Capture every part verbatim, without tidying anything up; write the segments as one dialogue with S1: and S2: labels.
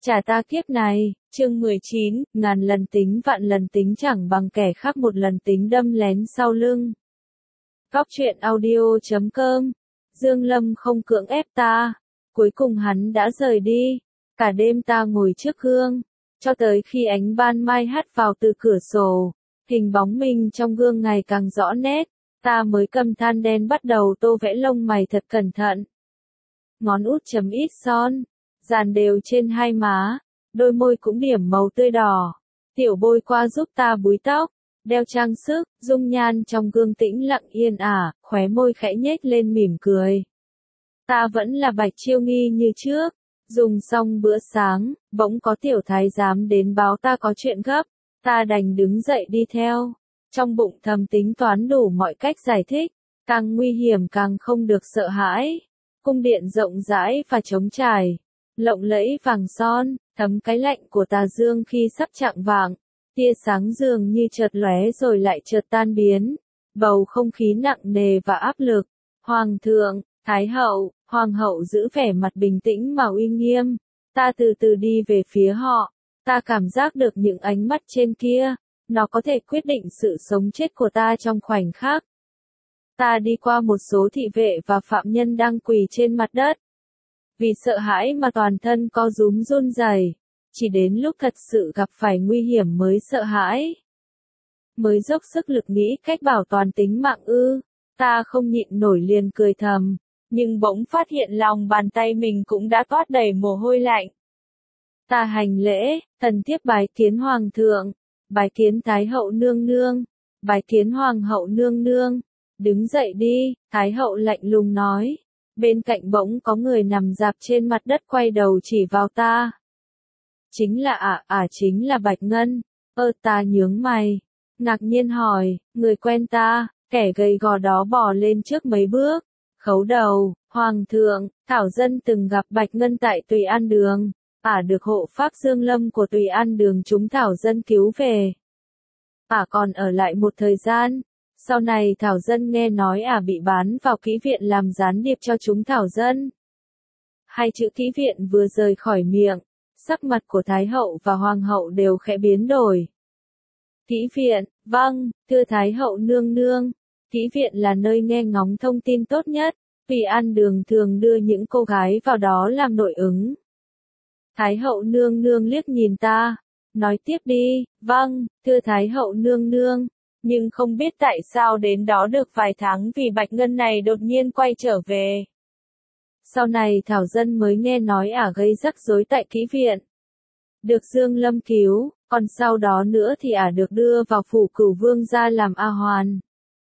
S1: Trả ta kiếp này, chương mười chín, ngàn lần tính vạn lần tính chẳng bằng kẻ khác một lần tính đâm lén sau lưng. Góc truyện audio chấm com. Dương Lâm không cưỡng ép ta. Cuối cùng hắn đã rời đi. Cả đêm ta ngồi trước gương. Cho tới khi ánh ban mai hắt vào từ cửa sổ. Hình bóng mình trong gương ngày càng rõ nét. Ta mới cầm than đen bắt đầu tô vẽ lông mày thật cẩn thận. Ngón út chấm ít son. Dàn đều trên hai má. Đôi môi cũng điểm màu tươi đỏ. Tiểu bôi qua giúp ta búi tóc. Đeo trang sức, dung nhan trong gương tĩnh lặng yên ả, khóe môi khẽ nhếch lên mỉm cười. Ta vẫn là Bạch Chiêu Nghi như trước. Dùng xong bữa sáng, bỗng có tiểu thái giám đến báo ta có chuyện gấp. Ta đành đứng dậy đi theo. Trong bụng thầm tính toán đủ mọi cách giải thích. Càng nguy hiểm càng không được sợ hãi. Cung điện rộng rãi và trống trải. Lộng lẫy vàng son, thấm cái lạnh của tà dương khi sắp chạng vạng. Tia sáng dường như chợt lóe rồi lại chợt tan biến. Bầu không khí nặng nề và áp lực. Hoàng thượng, Thái hậu, Hoàng hậu giữ vẻ mặt bình tĩnh mà uy nghiêm. Ta từ từ đi về phía họ. Ta cảm giác được những ánh mắt trên kia. Nó có thể quyết định sự sống chết của ta trong khoảnh khắc. Ta đi qua một số thị vệ và phạm nhân đang quỳ trên mặt đất. Vì sợ hãi mà toàn thân co rúm run rẩy. Chỉ đến lúc thật sự gặp phải nguy hiểm mới sợ hãi. Mới dốc sức lực nghĩ cách bảo toàn tính mạng ư. Ta không nhịn nổi liền cười thầm. Nhưng bỗng phát hiện lòng bàn tay mình cũng đã toát đầy mồ hôi lạnh. Ta hành lễ, thần thiếp bái kiến hoàng thượng. Bái kiến thái hậu nương nương. Bái kiến hoàng hậu nương nương. Đứng dậy đi, thái hậu lạnh lùng nói. Bên cạnh bỗng có người nằm rạp trên mặt đất quay đầu chỉ vào ta. Chính là ả, à, ả chính là Bạch Ngân. Ơ ta nhướng mày. Ngạc nhiên hỏi, người quen ta, kẻ gầy gò đó bò lên trước mấy bước. Khấu đầu, hoàng thượng, Thảo Dân từng gặp Bạch Ngân tại Tùy An Đường. Ả được hộ pháp Dương Lâm của Tùy An Đường chúng Thảo Dân cứu về. Ả còn ở lại một thời gian. Sau này Thảo Dân nghe nói ả bị bán vào kỹ viện làm gián điệp cho chúng Thảo Dân. Hai chữ kỹ viện vừa rời khỏi miệng, sắc mặt của Thái hậu và Hoàng hậu đều khẽ biến đổi. Kỹ viện, vâng, thưa Thái hậu nương nương. Kỹ viện là nơi nghe ngóng thông tin tốt nhất. Tùy An Đường thường đưa những cô gái vào đó làm nội ứng. Thái hậu nương nương liếc nhìn ta. Nói tiếp đi, vâng, thưa Thái hậu nương nương. Nhưng không biết tại sao đến đó được vài tháng vì Bạch Ngân này đột nhiên quay trở về. Sau này Thảo Dân mới nghe nói ả gây rắc rối tại kỹ viện. Được Dương Lâm cứu, còn sau đó nữa thì ả được đưa vào phủ Cửu Vương gia làm A Hoàn.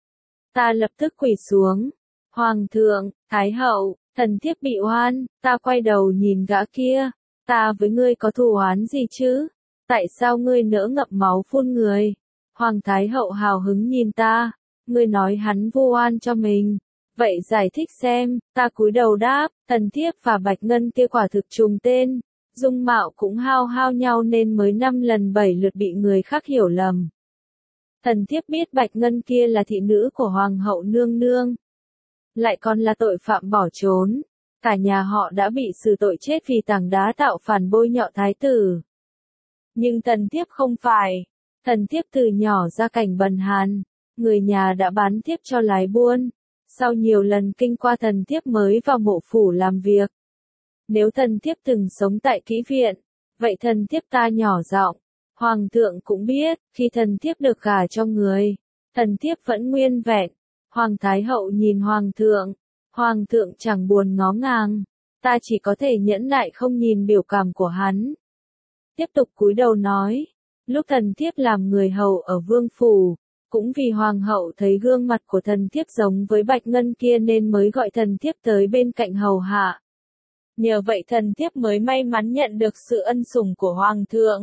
S1: Ta lập tức quỳ xuống. Hoàng thượng, Thái hậu, thần thiếp bị oan. Ta quay đầu nhìn gã kia. Ta với ngươi có thù oán gì chứ? Tại sao ngươi nỡ ngậm máu phun người? Hoàng Thái hậu hào hứng nhìn ta. Ngươi nói hắn vu oan cho mình. Vậy giải thích xem. Ta cúi đầu đáp. Thần thiếp và Bạch Ngân kia quả thực trùng tên. Dung mạo cũng hao hao nhau nên mới năm lần bảy lượt bị người khác hiểu lầm. Thần thiếp biết Bạch Ngân kia là thị nữ của Hoàng hậu nương nương. Lại còn là tội phạm bỏ trốn. Cả nhà họ đã bị xử tội chết vì tảng đá tạo phản bôi nhọ thái tử. Nhưng thần thiếp không phải. Thần thiếp từ nhỏ ra cảnh bần hàn. Người nhà đã bán thiếp cho lái buôn. Sau nhiều lần kinh qua thần thiếp mới vào mộ phủ làm việc. Nếu thần thiếp từng sống tại kỹ viện, vậy thần thiếp ta nhỏ giọng. Hoàng thượng cũng biết, khi thần thiếp được gả cho người, thần thiếp vẫn nguyên vẹn. Hoàng Thái hậu nhìn Hoàng thượng. Hoàng thượng chẳng buồn ngó ngàng. Ta chỉ có thể nhẫn nại không nhìn biểu cảm của hắn. Tiếp tục cúi đầu nói. Lúc thần thiếp làm người hầu ở vương phủ, cũng vì Hoàng hậu thấy gương mặt của thần thiếp giống với Bạch Ngân kia nên mới gọi thần thiếp tới bên cạnh hầu hạ. Nhờ vậy thần thiếp mới may mắn nhận được sự ân sủng của Hoàng thượng.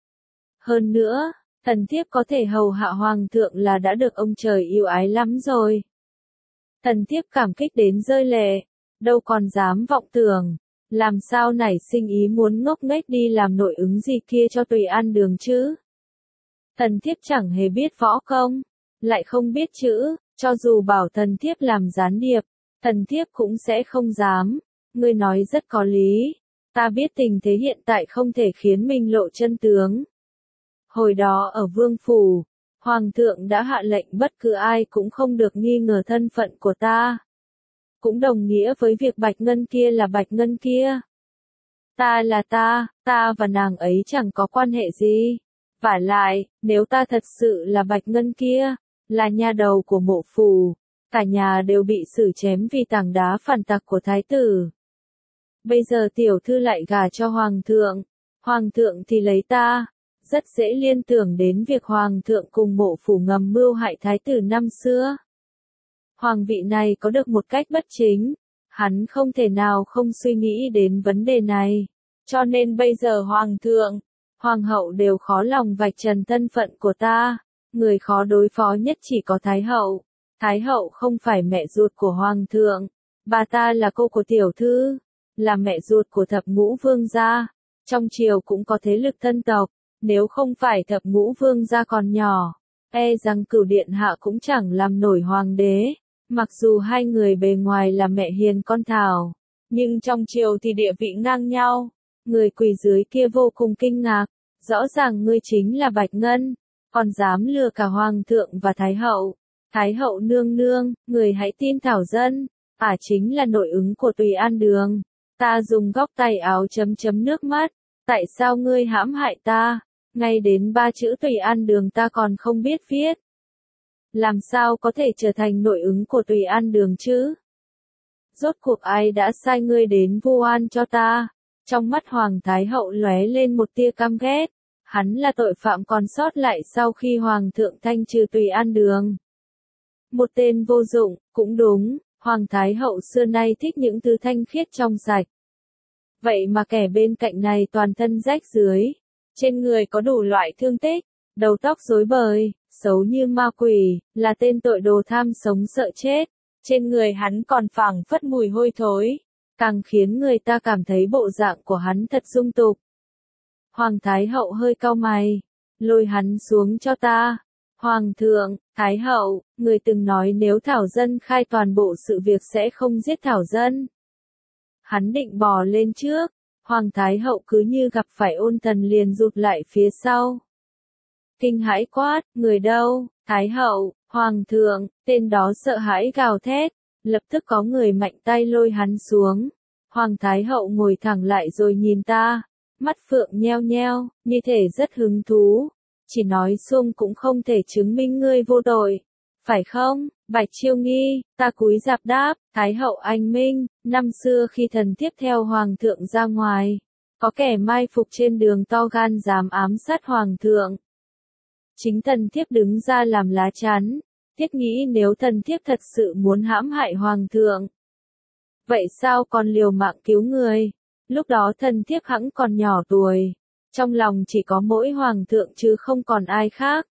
S1: Hơn nữa, thần thiếp có thể hầu hạ Hoàng thượng là đã được ông trời yêu ái lắm rồi. Thần thiếp cảm kích đến rơi lệ, đâu còn dám vọng tưởng, làm sao nảy sinh ý muốn ngốc nghếch đi làm nội ứng gì kia cho Tùy An Đường chứ. Thần thiếp chẳng hề biết võ công, lại không biết chữ, cho dù bảo thần thiếp làm gián điệp, thần thiếp cũng sẽ không dám. Ngươi nói rất có lý. Ta biết tình thế hiện tại không thể khiến mình lộ chân tướng. Hồi đó ở Vương Phủ, Hoàng thượng đã hạ lệnh bất cứ ai cũng không được nghi ngờ thân phận của ta. Cũng đồng nghĩa với việc Bạch Ngân kia là Bạch Ngân kia. Ta là ta, ta và nàng ấy chẳng có quan hệ gì. Vả lại, nếu ta thật sự là Bạch Ngân kia, là nha đầu của Mộ Phủ, cả nhà đều bị xử chém vì tảng đá phản tặc của thái tử. Bây giờ tiểu thư lại gả cho Hoàng thượng, Hoàng thượng thì lấy ta. Rất dễ liên tưởng đến việc Hoàng thượng cùng Mộ Phủ ngầm mưu hại thái tử năm xưa. Hoàng vị này có được một cách bất chính, hắn không thể nào không suy nghĩ đến vấn đề này. Cho nên bây giờ Hoàng thượng, Hoàng hậu đều khó lòng vạch trần thân phận của ta. Người khó đối phó nhất chỉ có Thái hậu. Thái hậu không phải mẹ ruột của Hoàng thượng. Bà ta là cô của tiểu thư, là mẹ ruột của thập ngũ vương gia. Trong triều cũng có thế lực thân tộc. Nếu không phải thập ngũ vương gia còn nhỏ, e rằng Cửu điện hạ cũng chẳng làm nổi hoàng đế. Mặc dù hai người bề ngoài là mẹ hiền con thảo, nhưng trong triều thì địa vị ngang nhau. Người quỳ dưới kia vô cùng kinh ngạc, rõ ràng ngươi chính là Bạch Ngân, còn dám lừa cả Hoàng thượng và Thái hậu. Thái hậu nương nương, người hãy tin Thảo dân, ả chính là nội ứng của Tùy An Đường. Ta dùng góc tay áo chấm chấm nước mắt, tại sao ngươi hãm hại ta? Ngay đến ba chữ Tùy An Đường ta còn không biết viết. Làm sao có thể trở thành nội ứng của Tùy An Đường chứ? Rốt cuộc ai đã sai ngươi đến vu oan cho ta? Trong mắt Hoàng Thái hậu lóe lên một tia căm ghét. Hắn là tội phạm còn sót lại sau khi Hoàng thượng thanh trừ Tùy An Đường. Một tên vô dụng, cũng đúng, Hoàng Thái hậu xưa nay thích những thứ thanh khiết trong sạch. Vậy mà kẻ bên cạnh này toàn thân rách rưới. Trên người có đủ loại thương tích, đầu tóc rối bời, xấu như ma quỷ, là tên tội đồ tham sống sợ chết. Trên người hắn còn phảng phất mùi hôi thối, càng khiến người ta cảm thấy bộ dạng của hắn thật dung tục. Hoàng Thái hậu hơi cau mày, lôi hắn xuống cho ta. Hoàng thượng, Thái hậu, người từng nói nếu Thảo dân khai toàn bộ sự việc sẽ không giết Thảo dân. Hắn định bò lên trước. Hoàng Thái hậu cứ như gặp phải ôn thần liền rụt lại phía sau. Kinh hãi quát, người đâu? Thái hậu, Hoàng thượng, tên đó sợ hãi gào thét, lập tức có người mạnh tay lôi hắn xuống. Hoàng Thái hậu ngồi thẳng lại rồi nhìn ta, mắt phượng nheo nheo, như thể rất hứng thú. Chỉ nói xuông cũng không thể chứng minh ngươi vô tội. Phải không, Bạch Chiêu Nghi? Ta cúi rạp đáp, Thái hậu anh minh, năm xưa khi thần tiếp theo Hoàng thượng ra ngoài, có kẻ mai phục trên đường to gan dám ám sát Hoàng thượng. Chính thần thiếp đứng ra làm lá chắn, thiết nghĩ nếu thần thiếp thật sự muốn hãm hại Hoàng thượng. Vậy sao còn liều mạng cứu người? Lúc đó thần thiếp hẵng còn nhỏ tuổi, trong lòng chỉ có mỗi Hoàng thượng chứ không còn ai khác.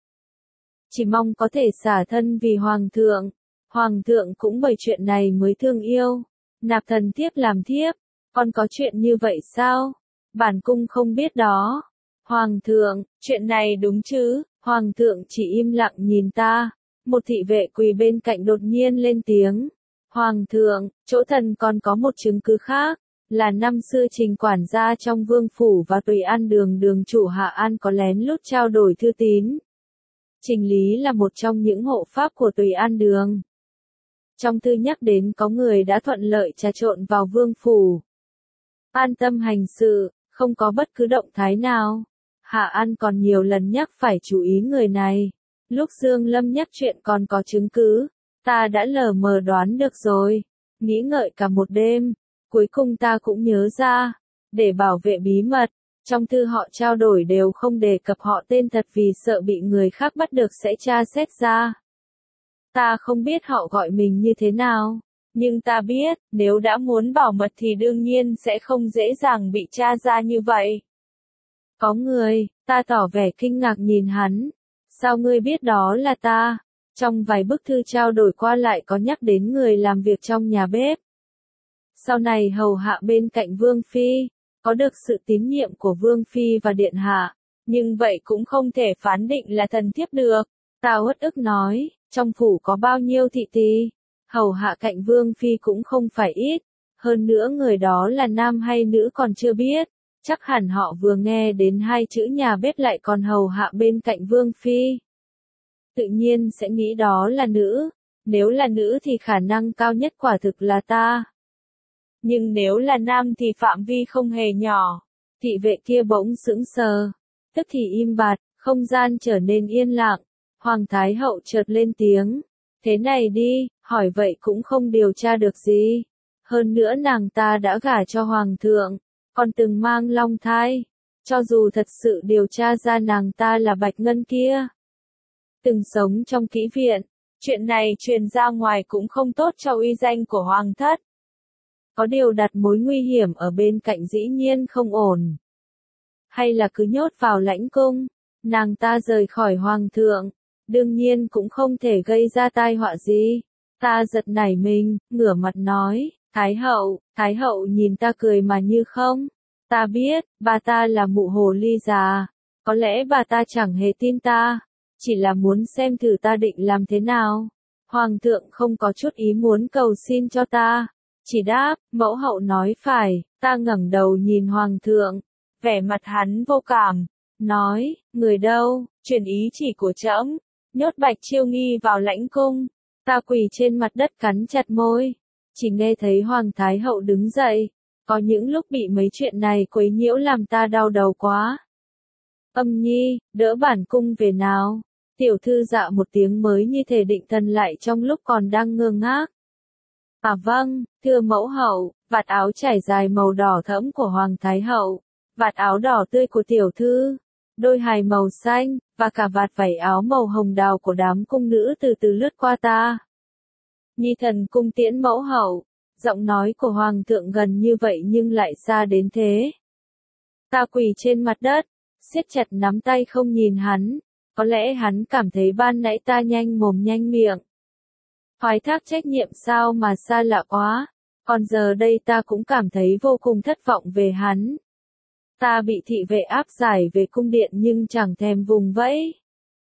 S1: Chỉ mong có thể xả thân vì Hoàng thượng. Hoàng thượng cũng bởi chuyện này mới thương yêu, nạp thần thiếp làm thiếp. Còn có chuyện như vậy sao? Bản cung không biết đó. Hoàng thượng, chuyện này đúng chứ? Hoàng thượng chỉ im lặng nhìn ta. Một thị vệ quỳ bên cạnh đột nhiên lên tiếng. Hoàng thượng, chỗ thần còn có một chứng cứ khác, là năm xưa Trình quản gia trong Vương Phủ và Tùy An Đường đường chủ Hạ An có lén lút trao đổi thư tín. Trình Lý là một trong những hộ pháp của Tùy An Đường. Trong thư nhắc đến có người đã thuận lợi trà trộn vào Vương Phủ. An tâm hành sự, không có bất cứ động thái nào. Hạ An còn nhiều lần nhắc phải chú ý người này. Lúc Dương Lâm nhắc chuyện còn có chứng cứ, ta đã lờ mờ đoán được rồi. Nghĩ ngợi cả một đêm, cuối cùng ta cũng nhớ ra. Để bảo vệ bí mật, trong thư họ trao đổi đều không đề cập họ tên thật vì sợ bị người khác bắt được sẽ tra xét ra. Ta không biết họ gọi mình như thế nào, nhưng ta biết, nếu đã muốn bảo mật thì đương nhiên sẽ không dễ dàng bị tra ra như vậy. Có người, ta tỏ vẻ kinh ngạc nhìn hắn. Sao ngươi biết đó là ta? Trong vài bức thư trao đổi qua lại có nhắc đến người làm việc trong nhà bếp. Sau này hầu hạ bên cạnh Vương Phi, có được sự tín nhiệm của Vương Phi và Điện Hạ, nhưng vậy cũng không thể phán định là thần thiếp được. Ta uất ức nói, trong phủ có bao nhiêu thị tỳ, hầu hạ cạnh Vương Phi cũng không phải ít, Hơn nữa người đó là nam hay nữ còn chưa biết, chắc hẳn họ vừa nghe đến hai chữ nhà bếp lại còn hầu hạ bên cạnh Vương Phi. Tự nhiên sẽ nghĩ đó là nữ, nếu là nữ thì khả năng cao nhất quả thực là ta. Nhưng nếu là nam thì phạm vi không hề nhỏ. Thị vệ kia bỗng sững sờ, tức thì im bặt, không gian trở nên yên lặng. Hoàng Thái Hậu chợt lên tiếng, thế này đi, hỏi vậy cũng không điều tra được gì. Hơn nữa nàng ta đã gả cho Hoàng thượng, còn từng mang long thai. Cho dù thật sự điều tra ra nàng ta là Bạch Ngân kia, từng sống trong kỹ viện, chuyện này truyền ra ngoài cũng không tốt cho uy danh của Hoàng thất. Có điều đặt mối nguy hiểm ở bên cạnh dĩ nhiên không ổn. Hay là cứ nhốt vào lãnh cung, nàng ta rời khỏi Hoàng thượng, đương nhiên cũng không thể gây ra tai họa gì. Ta giật nảy mình, ngửa mặt nói, Thái Hậu, Thái Hậu nhìn ta cười mà như không. Ta biết, bà ta là mụ hồ ly già, có lẽ bà ta chẳng hề tin ta, chỉ là muốn xem thử ta định làm thế nào. Hoàng thượng không có chút ý muốn cầu xin cho ta, chỉ đáp, mẫu hậu nói phải. Ta ngẩng đầu nhìn Hoàng thượng, vẻ mặt hắn vô cảm, nói, người đâu, truyền ý chỉ của trẫm, nhốt Bạch Chiêu Nghi vào lãnh cung. Ta quỳ trên mặt đất cắn chặt môi, chỉ nghe thấy Hoàng Thái Hậu đứng dậy. Có những lúc bị mấy chuyện này quấy nhiễu làm ta đau đầu quá. Âm Nhi, đỡ bản cung về nào. Tiểu thư dạ một tiếng mới như thể định thần lại trong lúc còn đang ngơ ngác. À vâng, thưa mẫu hậu. Vạt áo trải dài màu đỏ thẫm của Hoàng Thái Hậu, vạt áo đỏ tươi của tiểu thư, đôi hài màu xanh, và cả vạt vảy áo màu hồng đào của đám cung nữ từ từ lướt qua ta. Nhi thần cung tiễn mẫu hậu. Giọng nói của Hoàng thượng gần như vậy nhưng lại xa đến thế. Ta quỳ trên mặt đất, siết chặt nắm tay không nhìn hắn. Có lẽ hắn cảm thấy ban nãy ta nhanh mồm nhanh miệng. Thoái thác trách nhiệm sao mà xa lạ quá. Còn giờ đây ta cũng cảm thấy vô cùng thất vọng về hắn. Ta bị thị vệ áp giải về cung điện nhưng chẳng thèm vùng vẫy.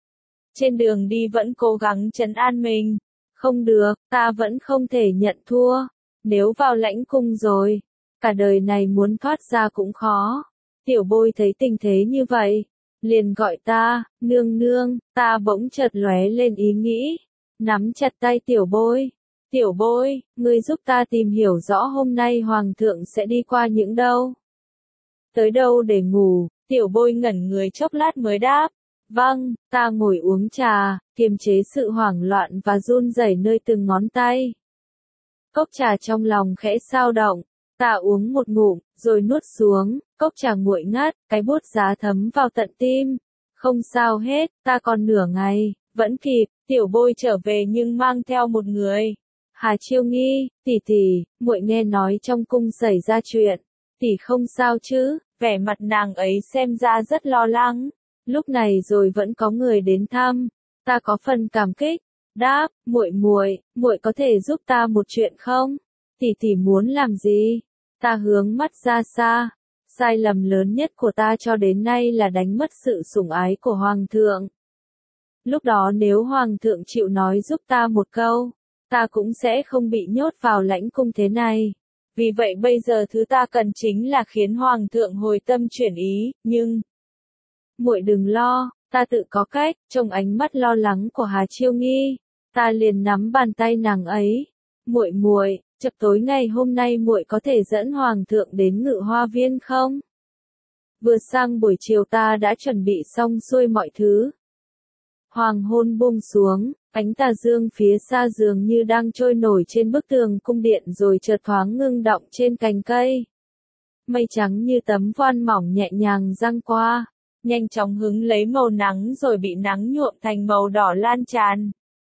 S1: Trên đường đi vẫn cố gắng trấn an mình. Không được, ta vẫn không thể nhận thua. Nếu vào lãnh cung rồi, cả đời này muốn thoát ra cũng khó. Tiểu Bôi thấy tình thế như vậy, liền gọi ta, nương nương. Ta bỗng chợt lóe lên ý nghĩ, nắm chặt tay Tiểu Bôi. Tiểu Bôi, ngươi giúp ta tìm hiểu rõ hôm nay Hoàng thượng sẽ đi qua những đâu. Tới đâu để ngủ. Tiểu Bôi ngẩn người chốc lát mới đáp. Vâng, ta ngồi uống trà, kiềm chế sự hoảng loạn và run rẩy nơi từng ngón tay. Cốc trà trong lòng khẽ xao động, ta uống một ngụm, rồi nuốt xuống, cốc trà nguội ngắt, cái bút giá thấm vào tận tim. Không sao hết, ta còn nửa ngày, vẫn kịp. Tiểu Bôi trở về nhưng mang theo một người. Hà Chiêu Nghi, tỷ tỷ, muội nghe nói trong cung xảy ra chuyện. Tỷ không sao chứ? Vẻ mặt nàng ấy xem ra rất lo lắng. Lúc này rồi vẫn có người đến thăm, ta có phần cảm kích. Đáp, muội muội, muội có thể giúp ta một chuyện không? Tỷ tỷ muốn làm gì? Ta hướng mắt ra xa. Sai lầm lớn nhất của ta cho đến nay là đánh mất sự sủng ái của Hoàng thượng. Lúc đó nếu Hoàng thượng chịu nói giúp ta một câu, ta cũng sẽ không bị nhốt vào lãnh cung thế này. Vì vậy bây giờ thứ ta cần chính là khiến Hoàng thượng hồi tâm chuyển ý, nhưng... Muội đừng lo, ta tự có cách. Trong ánh mắt lo lắng của Hà Chiêu Nghi, ta liền nắm bàn tay nàng ấy. Muội muội, chập tối ngày hôm nay muội có thể dẫn Hoàng thượng đến Ngự Hoa Viên không? Vừa sang buổi chiều ta đã chuẩn bị xong xuôi mọi thứ. Hoàng hôn buông xuống, ánh tà dương phía xa dường như đang trôi nổi trên bức tường cung điện rồi chợt thoáng ngưng động trên cành cây. Mây trắng như tấm voan mỏng nhẹ nhàng giăng qua, nhanh chóng hứng lấy màu nắng rồi bị nắng nhuộm thành màu đỏ lan tràn.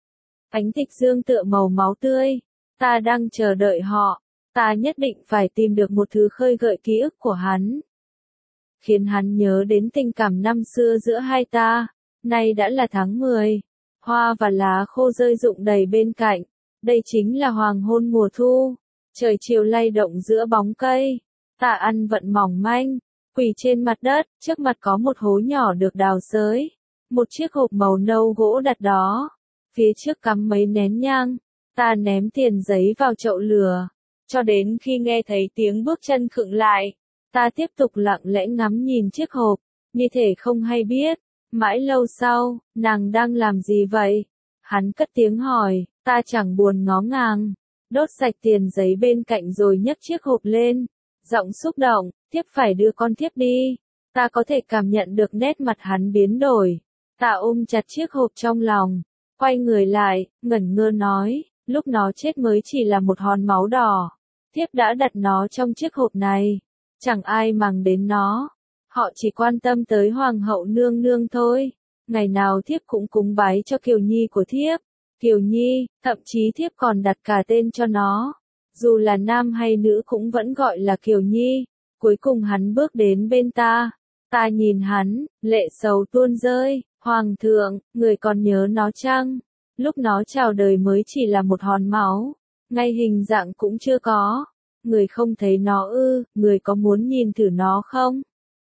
S1: Ánh tịch dương tựa màu máu tươi, ta đang chờ đợi họ, ta nhất định phải tìm được một thứ khơi gợi ký ức của hắn. Khiến hắn nhớ đến tình cảm năm xưa giữa hai ta. Nay đã là tháng mười, hoa và lá khô rơi rụng đầy bên cạnh. Đây chính là hoàng hôn mùa thu. Trời chiều lay động giữa bóng cây. Tạ Ăn vận mỏng manh, quỳ trên mặt đất, trước mặt có một hố nhỏ được đào xới. Một chiếc hộp màu nâu gỗ đặt đó. Phía trước cắm mấy nén nhang. Ta ném tiền giấy vào chậu lửa. cho đến khi nghe thấy tiếng bước chân khựng lại. Ta tiếp tục lặng lẽ ngắm nhìn chiếc hộp, như thể không hay biết. Mãi lâu sau, nàng đang làm gì vậy? Hắn cất tiếng hỏi, ta chẳng buồn ngó ngàng. Đốt sạch tiền giấy bên cạnh rồi nhấc chiếc hộp lên. Giọng xúc động, thiếp phải đưa con thiếp đi. Ta có thể cảm nhận được nét mặt hắn biến đổi. Ta ôm chặt chiếc hộp trong lòng, quay người lại, ngẩn ngơ nói, lúc nó chết mới chỉ là một hòn máu đỏ. Thiếp đã đặt nó trong chiếc hộp này. Chẳng ai màng đến nó. Họ chỉ quan tâm tới hoàng hậu nương nương thôi. Ngày nào thiếp cũng cúng bái cho Kiều Nhi của thiếp. Kiều Nhi, thậm chí thiếp còn đặt cả tên cho nó. Dù là nam hay nữ cũng vẫn gọi là Kiều Nhi. Cuối cùng hắn bước đến bên ta. Ta nhìn hắn, lệ sầu tuôn rơi. Hoàng thượng, người còn nhớ nó chăng? Lúc nó chào đời mới chỉ là một hòn máu. Ngay hình dạng cũng chưa có. Người không thấy nó ư, người có muốn nhìn thử nó không?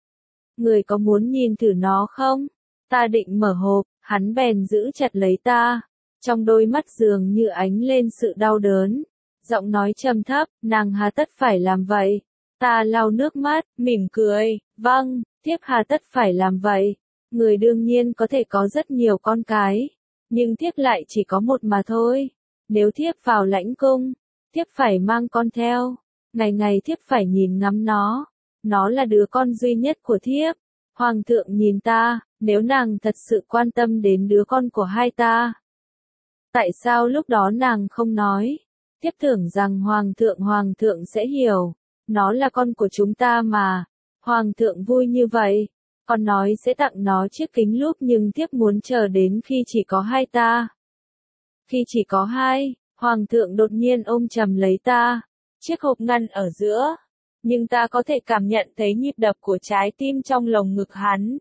S1: Người có muốn nhìn thử nó không? Ta định mở hộp, hắn bèn giữ chặt lấy ta. Trong đôi mắt dường như ánh lên sự đau đớn. Giọng nói trầm thấp, nàng hà tất phải làm vậy? Ta lau nước mắt, mỉm cười, vâng, thiếp hà tất phải làm vậy. Người đương nhiên có thể có rất nhiều con cái. Nhưng thiếp lại chỉ có một mà thôi. Nếu thiếp vào lãnh cung, thiếp phải mang con theo. Ngày ngày thiếp phải nhìn ngắm nó. Nó là đứa con duy nhất của thiếp. Hoàng thượng nhìn ta, nếu nàng thật sự quan tâm đến đứa con của hai ta. Tại sao lúc đó nàng không nói? Thiếp tưởng rằng Hoàng thượng Hoàng thượng sẽ hiểu. Nó là con của chúng ta mà. Hoàng thượng vui như vậy. Con nói sẽ tặng nó chiếc kính lúp nhưng thiếp muốn chờ đến khi chỉ có hai ta. Khi chỉ có hai, Hoàng thượng đột nhiên ôm chầm lấy ta. Chiếc hộp ngăn ở giữa. Nhưng ta có thể cảm nhận thấy nhịp đập của trái tim trong lồng ngực hắn.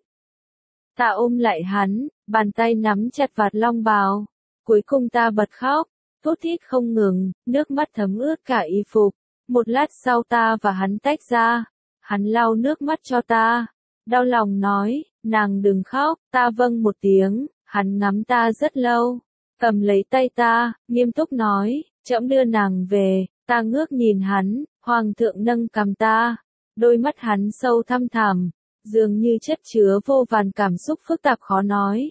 S1: Ta ôm lại hắn, bàn tay nắm chặt vạt long bào. Cuối cùng ta bật khóc, thút thít không ngừng, nước mắt thấm ướt cả y phục. Một lát sau ta và hắn tách ra. Hắn lau nước mắt cho ta. Đau lòng nói, nàng đừng khóc, ta vâng một tiếng. Hắn ngắm ta rất lâu, cầm lấy tay ta, nghiêm túc nói, trẫm đưa nàng về. Ta ngước nhìn hắn, Hoàng thượng nâng cằm ta. Đôi mắt hắn sâu thăm thẳm, dường như chất chứa vô vàn cảm xúc phức tạp khó nói.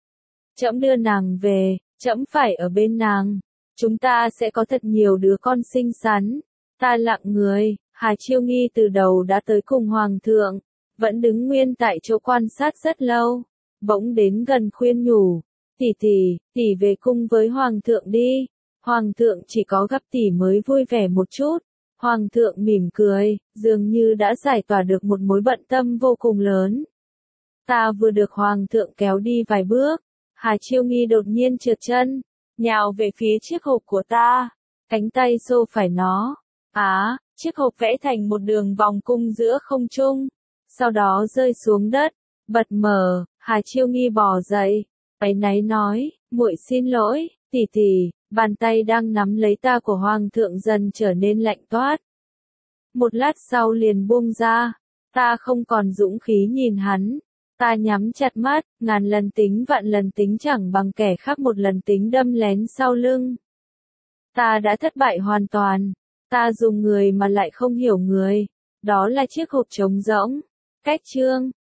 S1: Trẫm đưa nàng về, trẫm phải ở bên nàng. Chúng ta sẽ có thật nhiều đứa con xinh xắn. Ta lặng người, Hà Chiêu Nghi từ đầu đã tới cùng Hoàng thượng. Vẫn đứng nguyên tại chỗ quan sát rất lâu. Bỗng đến gần khuyên nhủ. Tỷ tỷ, tỷ về cung với Hoàng thượng đi. Hoàng thượng chỉ có gặp tỷ mới vui vẻ một chút. Hoàng thượng mỉm cười, dường như đã giải tỏa được một mối bận tâm vô cùng lớn. Ta vừa được Hoàng thượng kéo đi vài bước. Hà Chiêu Nghi đột nhiên trượt chân, nhào về phía chiếc hộp của ta. Cánh tay xô phải nó. Á, chiếc hộp vẽ thành một đường vòng cung giữa không trung. Sau đó rơi xuống đất. Bật mở, Hà Chiêu Nghi bò dậy. Áy náy nói, muội xin lỗi, tỷ tỷ. Bàn tay đang nắm lấy ta của Hoàng thượng dần trở nên lạnh toát. Một lát sau liền buông ra. Ta không còn dũng khí nhìn hắn. Ta nhắm chặt mắt, ngàn lần tính vạn lần tính chẳng bằng kẻ khác một lần tính đâm lén sau lưng. Ta đã thất bại hoàn toàn. Ta dùng người mà lại không hiểu người. Đó là chiếc hộp trống rỗng. Cách chương